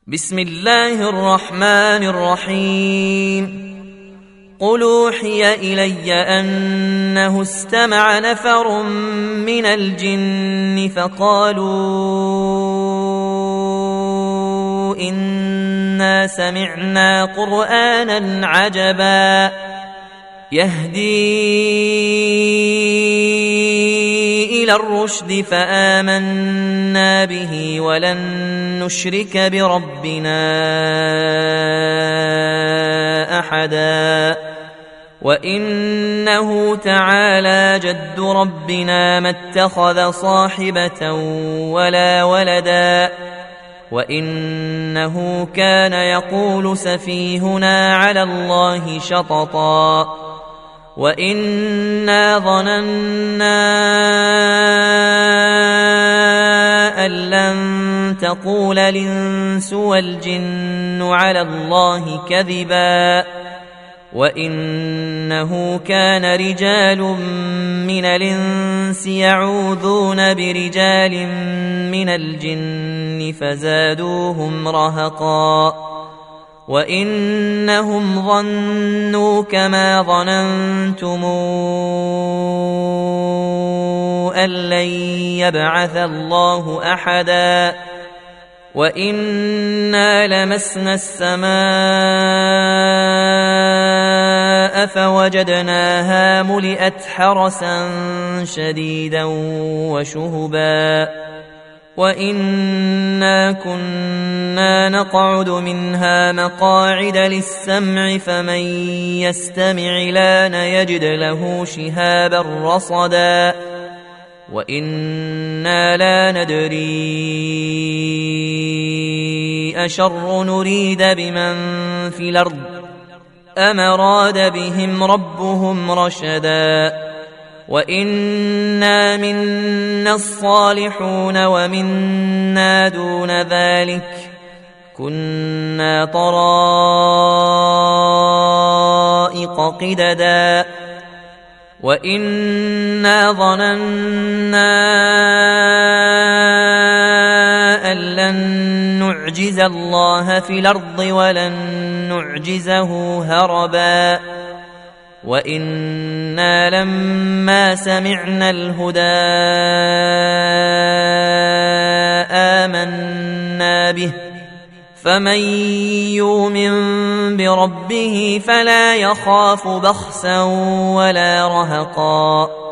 بسم الله الرحمن الرحيم. قل أوحي إلي أنه استمع نفر من الجن فقالوا إنا سمعنا قرآنا عجبا يهدي إلى الرشد فآمنا به ولن نشرك بربنا أحدا وإنه تعالى جد ربنا ما اتخذ صاحبة ولا ولدا وإنه كان يقول سفيهنا على الله شططا وإنا ظننا أن لن تقول الإنس والجن على الله كذبا وإنه كان رجال من الإنس يعوذون برجال من الجن فزادوهم رهقا وإنهم ظنوا كما ظننتم أن لن يبعث الله أحدا وإنا لمسنا السماء فوجدناها ملئت حرسا شديدا وشهبا وإنا كنا نقعد منها مقاعد للسمع فمن يستمع لان يجد له شهابا رصدا وإنا لا ندري أشر نريد بمن في الأرض أم أراد بهم ربهم رشدا وإنا منا الصالحون ومنا دون ذلك كنا طرائق قددا وإنا ظننا أن لن نعجز الله في الأرض ولن نعجزه هربا وإنا لما سمعنا الهدى آمنا به فمن يؤمن بربه فلا يخاف بخسا ولا رهقا